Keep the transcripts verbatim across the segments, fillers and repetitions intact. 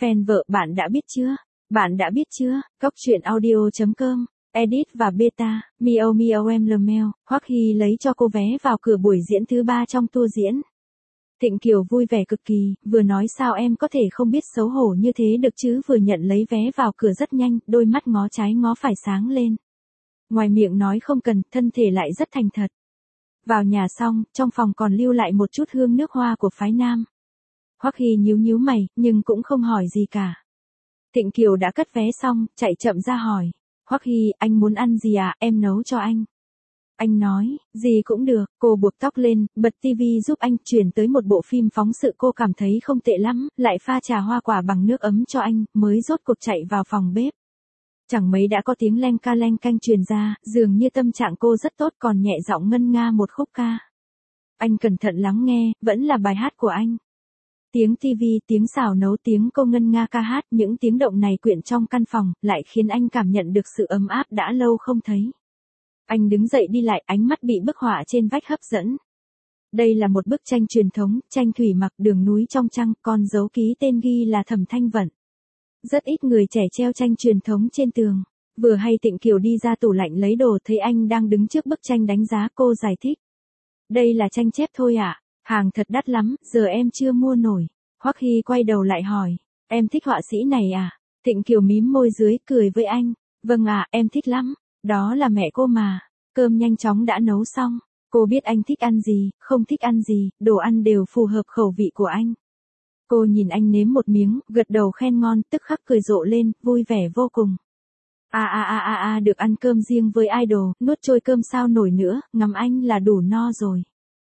Fan vợ bạn đã biết chưa? Bạn đã biết chưa? Cóc truyện audio chấm com, edit và beta, Miao Miao em lờ meo, Hoắc Hy lấy cho cô vé vào cửa buổi diễn thứ ba trong tour diễn. Thịnh Kiều vui vẻ cực kỳ, vừa nói sao em có thể không biết xấu hổ như thế được chứ, vừa nhận lấy vé vào cửa rất nhanh, đôi mắt ngó trái ngó phải sáng lên. Ngoài miệng nói không cần, thân thể lại rất thành thật. Vào nhà xong, trong phòng còn lưu lại một chút hương nước hoa của phái nam. Hoắc Hy nhíu nhíu mày, nhưng cũng không hỏi gì cả. Thịnh Kiều đã cất vé xong, chạy chậm ra hỏi. Hoắc Hy, anh muốn ăn gì à, em nấu cho anh. Anh nói, gì cũng được, cô buộc tóc lên, bật tivi giúp anh, chuyển tới một bộ phim phóng sự cô cảm thấy không tệ lắm, lại pha trà hoa quả bằng nước ấm cho anh, mới rốt cuộc chạy vào phòng bếp. Chẳng mấy đã có tiếng leng ca leng canh truyền ra, dường như tâm trạng cô rất tốt, còn nhẹ giọng ngân nga một khúc ca. Anh cẩn thận lắng nghe, vẫn là bài hát của anh. Tiếng tivi, tiếng xào nấu, tiếng cô ngân nga ca hát, những tiếng động này quyện trong căn phòng, lại khiến anh cảm nhận được sự ấm áp đã lâu không thấy. Anh đứng dậy đi lại, ánh mắt bị bức họa trên vách hấp dẫn. Đây là một bức tranh truyền thống, tranh thủy mặc, đường núi trong trăng, con dấu ký tên ghi là Thẩm Thanh Vận. Rất ít người trẻ treo tranh truyền thống trên tường. Vừa hay Thịnh Kiều đi ra tủ lạnh lấy đồ, thấy anh đang đứng trước bức tranh đánh giá, cô giải thích. Đây là tranh chép thôi ạ, à? Hàng thật đắt lắm, giờ em chưa mua nổi. Hoắc Hy quay đầu lại hỏi, em thích họa sĩ này à? Thịnh Kiều mím môi dưới, cười với anh. Vâng ạ, à, em thích lắm. Đó là mẹ cô mà. Cơm nhanh chóng đã nấu xong. Cô biết anh thích ăn gì, không thích ăn gì, đồ ăn đều phù hợp khẩu vị của anh. Cô nhìn anh nếm một miếng, gật đầu khen ngon, tức khắc cười rộ lên, vui vẻ vô cùng. A a a a a, được ăn cơm riêng với idol, nuốt trôi cơm sao nổi nữa, ngắm anh là đủ no rồi.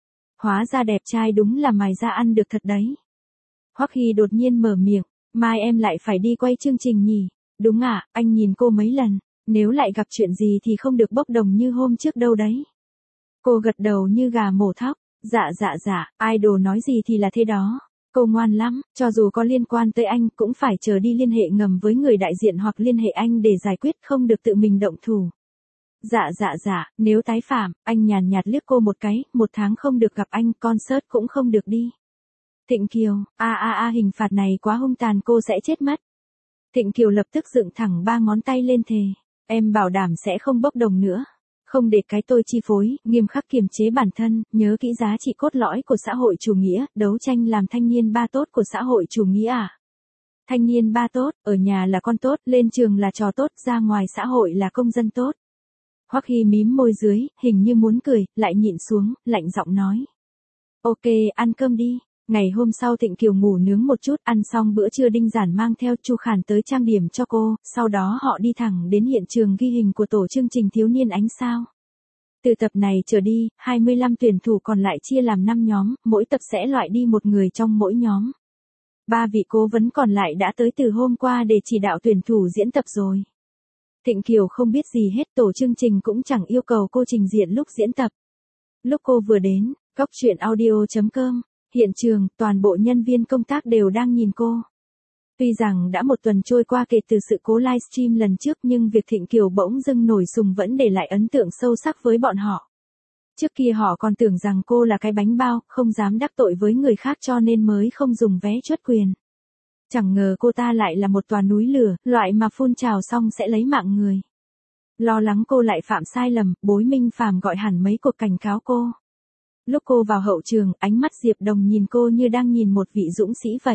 Hóa ra đẹp trai đúng là mài ra ăn được thật đấy. Hoắc Hy đột nhiên mở miệng, mai em lại phải đi quay chương trình nhỉ? Đúng ạ, à, anh nhìn cô mấy lần, nếu lại gặp chuyện gì thì không được bốc đồng như hôm trước đâu đấy. Cô gật đầu như gà mổ thóc, dạ dạ dạ, idol nói gì thì là thế đó. Cô ngoan lắm, cho dù có liên quan tới anh cũng phải chờ đi liên hệ ngầm với người đại diện hoặc liên hệ anh để giải quyết, không được tự mình động thủ. Dạ dạ dạ, nếu tái phạm, anh nhàn nhạt liếc cô một cái, một tháng không được gặp anh, concert cũng không được đi. Thịnh Kiều, a a a, hình phạt này quá hung tàn, cô sẽ chết mất. Thịnh Kiều lập tức dựng thẳng ba ngón tay lên thề, em bảo đảm sẽ không bốc đồng nữa. Không để cái tôi chi phối, nghiêm khắc kiềm chế bản thân, nhớ kỹ giá trị cốt lõi của xã hội chủ nghĩa, đấu tranh làm thanh niên ba tốt của xã hội chủ nghĩa à. Thanh niên ba tốt, ở nhà là con tốt, lên trường là trò tốt, ra ngoài xã hội là công dân tốt. Hoắc Hy mím môi dưới, hình như muốn cười, lại nhịn xuống, lạnh giọng nói. Ok, ăn cơm đi. Ngày hôm sau Thịnh Kiều ngủ nướng một chút, ăn xong bữa trưa Đinh Giản mang theo Chu Khản tới trang điểm cho cô, sau đó họ đi thẳng đến hiện trường ghi hình của tổ chương trình Thiếu niên ánh sao. Từ tập này trở đi, hai mươi lăm tuyển thủ còn lại chia làm năm nhóm, mỗi tập sẽ loại đi một người trong mỗi nhóm. Ba vị cố vấn còn lại đã tới từ hôm qua để chỉ đạo tuyển thủ diễn tập rồi. Thịnh Kiều không biết gì hết, tổ chương trình cũng chẳng yêu cầu cô trình diện lúc diễn tập. Lúc cô vừa đến, cóc truyện audio chấm com, hiện trường, toàn bộ nhân viên công tác đều đang nhìn cô. Tuy rằng đã một tuần trôi qua kể từ sự cố livestream lần trước, nhưng việc Thịnh Kiều bỗng dưng nổi sùng vẫn để lại ấn tượng sâu sắc với bọn họ. Trước kia họ còn tưởng rằng cô là cái bánh bao, không dám đắc tội với người khác cho nên mới không dùng vé truất quyền. Chẳng ngờ cô ta lại là một tòa núi lửa, loại mà phun trào xong sẽ lấy mạng người. Lo lắng cô lại phạm sai lầm, Bối Minh Phàm gọi hẳn mấy cuộc cảnh cáo cô. Lúc cô vào hậu trường, ánh mắt Diệp Đồng nhìn cô như đang nhìn một vị dũng sĩ vậy.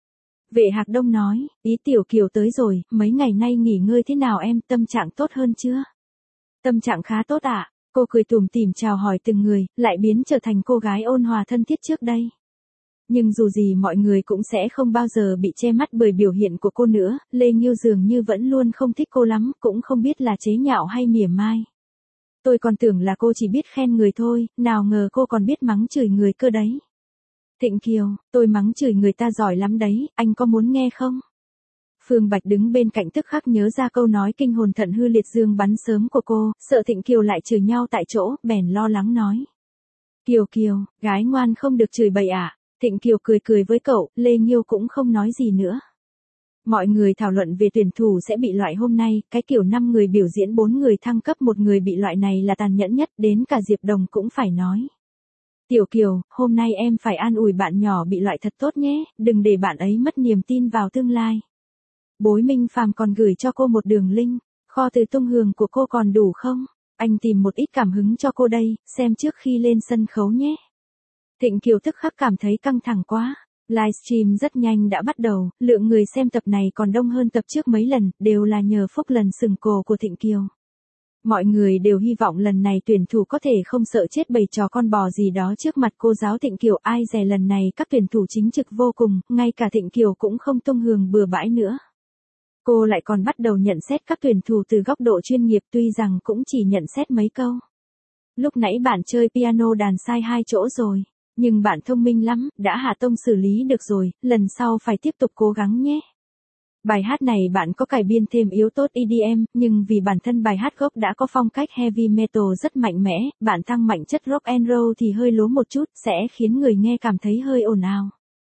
Vệ Hạc Đông nói, ý Tiểu Kiều tới rồi, mấy ngày nay nghỉ ngơi thế nào em, tâm trạng tốt hơn chưa? Tâm trạng khá tốt ạ, à? Cô cười tủm tỉm chào hỏi từng người, lại biến trở thành cô gái ôn hòa thân thiết trước đây. Nhưng dù gì mọi người cũng sẽ không bao giờ bị che mắt bởi biểu hiện của cô nữa, Lê Nghiêu dường như vẫn luôn không thích cô lắm, cũng không biết là chế nhạo hay mỉa mai. Tôi còn tưởng là cô chỉ biết khen người thôi, nào ngờ cô còn biết mắng chửi người cơ đấy. Thịnh Kiều, tôi mắng chửi người ta giỏi lắm đấy, anh có muốn nghe không? Phương Bạch đứng bên cạnh tức khắc nhớ ra câu nói kinh hồn thận hư liệt dương bắn sớm của cô, sợ Thịnh Kiều lại chửi nhau tại chỗ, bèn lo lắng nói. Kiều Kiều, gái ngoan không được chửi bậy à? Thịnh Kiều cười cười với cậu, Lê Nghiêu cũng không nói gì nữa. Mọi người thảo luận về tuyển thủ sẽ bị loại hôm nay, cái kiểu năm người biểu diễn bốn người thăng cấp một người bị loại này là tàn nhẫn nhất, đến cả Diệp Đồng cũng phải nói. Tiểu Kiều, hôm nay em phải an ủi bạn nhỏ bị loại thật tốt nhé, đừng để bạn ấy mất niềm tin vào tương lai. Bối Minh Phàm còn gửi cho cô một đường link, kho từ tung hưởng của cô còn đủ không? Anh tìm một ít cảm hứng cho cô đây, xem trước khi lên sân khấu nhé. Thịnh Kiều tức khắc cảm thấy căng thẳng quá. Livestream rất nhanh đã bắt đầu, lượng người xem tập này còn đông hơn tập trước mấy lần, đều là nhờ phúc lần sừng cồ của Thịnh Kiều. Mọi người đều hy vọng lần này tuyển thủ có thể không sợ chết bầy trò con bò gì đó trước mặt cô giáo Thịnh Kiều. Ai dè lần này các tuyển thủ chính trực vô cùng, ngay cả Thịnh Kiều cũng không tung hưởng bừa bãi nữa. Cô lại còn bắt đầu nhận xét các tuyển thủ từ góc độ chuyên nghiệp, tuy rằng cũng chỉ nhận xét mấy câu. Lúc nãy bạn chơi piano đàn sai hai chỗ rồi, nhưng bạn thông minh lắm, đã hạ tông xử lý được rồi, lần sau phải tiếp tục cố gắng nhé. Bài hát này bạn có cải biên thêm yếu tố e đê em, nhưng vì bản thân bài hát gốc đã có phong cách heavy metal rất mạnh mẽ, bạn tăng mạnh chất rock and roll thì hơi lố một chút, sẽ khiến người nghe cảm thấy hơi ồn ào.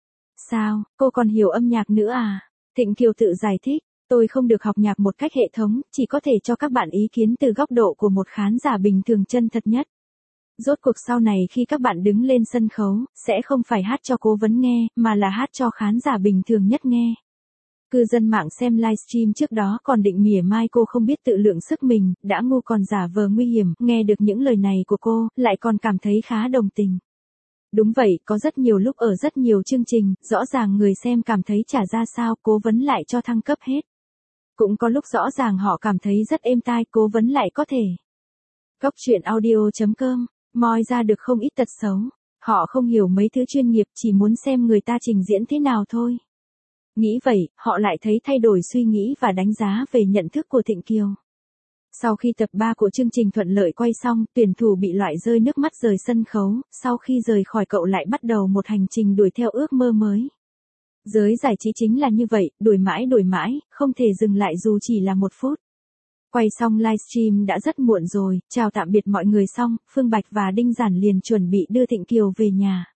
Sao, cô còn hiểu âm nhạc nữa à? Thịnh Kiều tự giải thích, tôi không được học nhạc một cách hệ thống, chỉ có thể cho các bạn ý kiến từ góc độ của một khán giả bình thường chân thật nhất. Rốt cuộc sau này khi các bạn đứng lên sân khấu, sẽ không phải hát cho cố vấn nghe, mà là hát cho khán giả bình thường nhất nghe. Cư dân mạng xem livestream trước đó còn định mỉa mai cô không biết tự lượng sức mình, đã ngu còn giả vờ nguy hiểm, nghe được những lời này của cô, lại còn cảm thấy khá đồng tình. Đúng vậy, có rất nhiều lúc ở rất nhiều chương trình, rõ ràng người xem cảm thấy chả ra sao, cố vấn lại cho thăng cấp hết. Cũng có lúc rõ ràng họ cảm thấy rất êm tai, cố vấn lại có thể. Góc truyện audio chấm com, moi ra được không ít tật xấu. Họ không hiểu mấy thứ chuyên nghiệp, chỉ muốn xem người ta trình diễn thế nào thôi. Nghĩ vậy, họ lại thấy thay đổi suy nghĩ và đánh giá về nhận thức của Thịnh Kiều. Sau khi tập ba của chương trình thuận lợi quay xong, tuyển thủ bị loại rơi nước mắt rời sân khấu, sau khi rời khỏi cậu lại bắt đầu một hành trình đuổi theo ước mơ mới. Giới giải trí chính là như vậy, đuổi mãi đuổi mãi, không thể dừng lại dù chỉ là một phút. Quay xong livestream đã rất muộn rồi, chào tạm biệt mọi người xong, Phương Bạch và Đinh Giản liền chuẩn bị đưa Thịnh Kiều về nhà.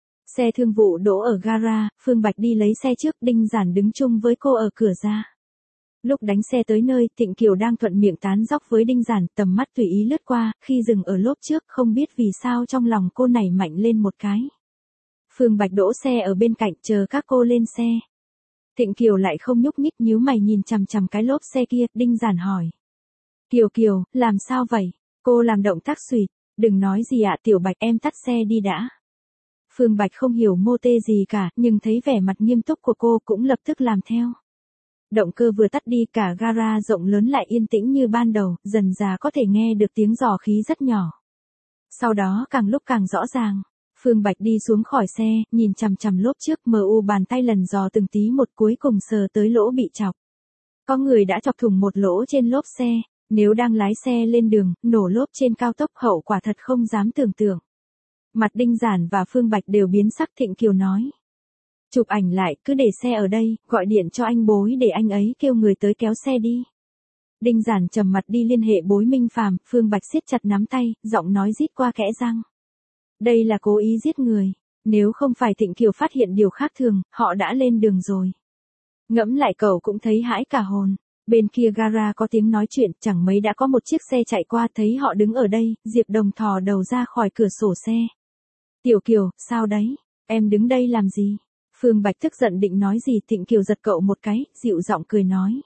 Xe thương vụ đỗ ở gara, Phương Bạch đi lấy xe trước, Đinh Giản đứng chung với cô ở cửa ra. Lúc đánh xe tới nơi, Thịnh Kiều đang thuận miệng tán dóc với Đinh Giản, tầm mắt tùy ý lướt qua, khi dừng ở lốp trước, không biết vì sao trong lòng cô nảy mạnh lên một cái. Phương Bạch đỗ xe ở bên cạnh chờ các cô lên xe. Thịnh Kiều lại không nhúc nhích, nhíu mày nhìn chằm chằm cái lốp xe kia, Đinh Giản hỏi. Kiều Kiều, làm sao vậy? Cô làm động tác xuỵt, đừng nói gì ạ Tiểu Bạch, em tắt xe đi đã. Phương Bạch không hiểu mô tê gì cả, nhưng thấy vẻ mặt nghiêm túc của cô cũng lập tức làm theo. Động cơ vừa tắt đi, cả gara rộng lớn lại yên tĩnh như ban đầu, dần dà có thể nghe được tiếng rò khí rất nhỏ. Sau đó càng lúc càng rõ ràng. Phương Bạch đi xuống khỏi xe, nhìn chằm chằm lốp trước, mờ u bàn tay lần dò từng tí một, cuối cùng sờ tới lỗ bị chọc. Có người đã chọc thủng một lỗ trên lốp xe, nếu đang lái xe lên đường, nổ lốp trên cao tốc, hậu quả thật không dám tưởng tượng. Mặt Đinh Giản và Phương Bạch đều biến sắc. Thịnh Kiều nói. Chụp ảnh lại, cứ để xe ở đây, gọi điện cho anh Bối để anh ấy kêu người tới kéo xe đi. Đinh Giản trầm mặt đi liên hệ Bối Minh Phàm, Phương Bạch siết chặt nắm tay, giọng nói rít qua kẽ răng. Đây là cố ý giết người, nếu không phải Thịnh Kiều phát hiện điều khác thường, họ đã lên đường rồi. Ngẫm lại cậu cũng thấy hãi cả hồn. Bên kia gara có tiếng nói chuyện, chẳng mấy đã có một chiếc xe chạy qua, thấy họ đứng ở đây, Diệp Đồng thò đầu ra khỏi cửa sổ xe. Tiểu Kiều, sao đấy, em đứng đây làm gì? Phương Bạch tức giận định nói gì, Thịnh Kiều giật cậu một cái, dịu giọng cười nói.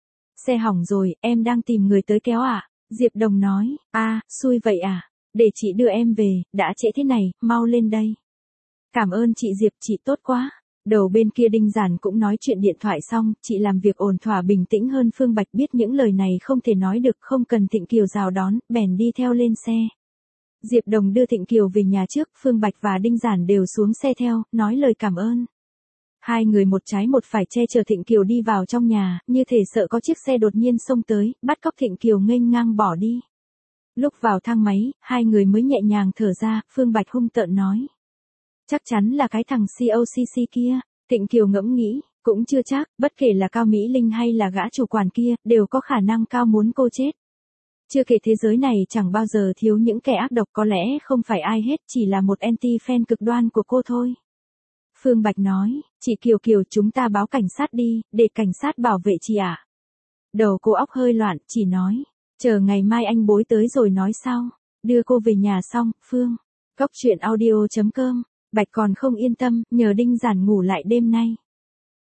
Xe hỏng rồi, em đang tìm người tới kéo à? Diệp Đồng nói, a, xui vậy à? Để chị đưa em về, đã trễ thế này, mau lên đây. Cảm ơn chị Diệp, chị tốt quá. Đầu bên kia Đinh Giản cũng nói chuyện điện thoại xong, chị làm việc ổn thỏa bình tĩnh hơn. Phương Bạch biết những lời này không thể nói được, không cần Thịnh Kiều rào đón, bèn đi theo lên xe. Diệp Đồng đưa Thịnh Kiều về nhà trước, Phương Bạch và Đinh Giản đều xuống xe theo, nói lời cảm ơn. Hai người một trái một phải che chở Thịnh Kiều đi vào trong nhà, như thể sợ có chiếc xe đột nhiên xông tới, bắt cóc Thịnh Kiều nghênh ngang bỏ đi. Lúc vào thang máy, hai người mới nhẹ nhàng thở ra, Phương Bạch hung tợn nói. Chắc chắn là cái thằng xê o xê xê kia. Thịnh Kiều ngẫm nghĩ, cũng chưa chắc, bất kể là Cao Mỹ Linh hay là gã chủ quản kia, đều có khả năng cao muốn cô chết. Chưa kể thế giới này chẳng bao giờ thiếu những kẻ ác độc, có lẽ không phải ai hết, chỉ là một anti-fan cực đoan của cô thôi. Phương Bạch nói, chị Kiều Kiều, chúng ta báo cảnh sát đi, để cảnh sát bảo vệ chị ạ. À? Đầu cô óc hơi loạn, chỉ nói, chờ ngày mai anh Bối tới rồi nói sau. Đưa cô về nhà xong, Phương. Góc truyện audio chấm com. Bạch còn không yên tâm, nhờ Đinh Giản ngủ lại đêm nay.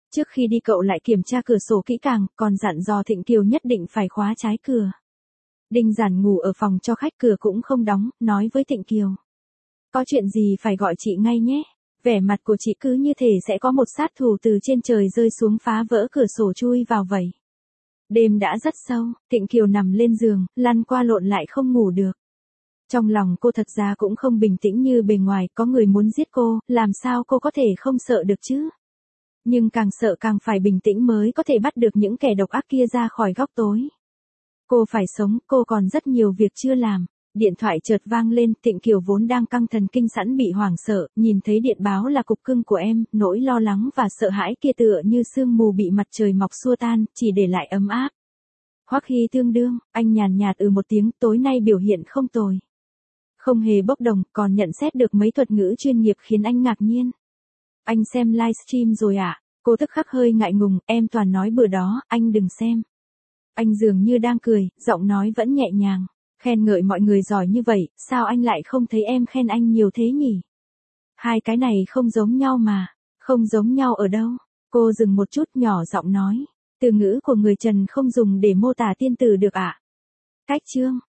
Trước khi đi cậu lại kiểm tra cửa sổ kỹ càng, còn dặn dò Thịnh Kiều nhất định phải khóa trái cửa. Đinh Giản ngủ ở phòng cho khách, cửa cũng không đóng, nói với Thịnh Kiều. Có chuyện gì phải gọi chị ngay nhé. Vẻ mặt của chị cứ như thể sẽ có một sát thủ từ trên trời rơi xuống phá vỡ cửa sổ chui vào vậy. Đêm đã rất sâu, Thịnh Kiều nằm lên giường, lăn qua lộn lại không ngủ được. Trong lòng cô thật ra cũng không bình tĩnh như bề ngoài, có người muốn giết cô, làm sao cô có thể không sợ được chứ? Nhưng càng sợ càng phải bình tĩnh mới có thể bắt được những kẻ độc ác kia ra khỏi góc tối. Cô phải sống, cô còn rất nhiều việc chưa làm. Điện thoại chợt vang lên, Thịnh Kiều vốn đang căng thần kinh sẵn bị hoảng sợ, nhìn thấy điện báo là cục cưng của em, nỗi lo lắng và sợ hãi kia tựa như sương mù bị mặt trời mọc xua tan, chỉ để lại ấm áp. Hoắc Hy tương đương, anh nhàn nhạt ừ một tiếng, tối nay biểu hiện không tồi. Không hề bốc đồng, còn nhận xét được mấy thuật ngữ chuyên nghiệp khiến anh ngạc nhiên. Anh xem livestream rồi ạ? À? Cô tức khắc hơi ngại ngùng, em toàn nói bừa đó, anh đừng xem. Anh dường như đang cười, giọng nói vẫn nhẹ nhàng. Khen ngợi mọi người giỏi như vậy, sao anh lại không thấy em khen anh nhiều thế nhỉ? Hai cái này không giống nhau mà. Không giống nhau ở đâu? Cô dừng một chút nhỏ giọng nói. Từ ngữ của người Trần không dùng để mô tả tiên tử được ạ. À? Cách chương.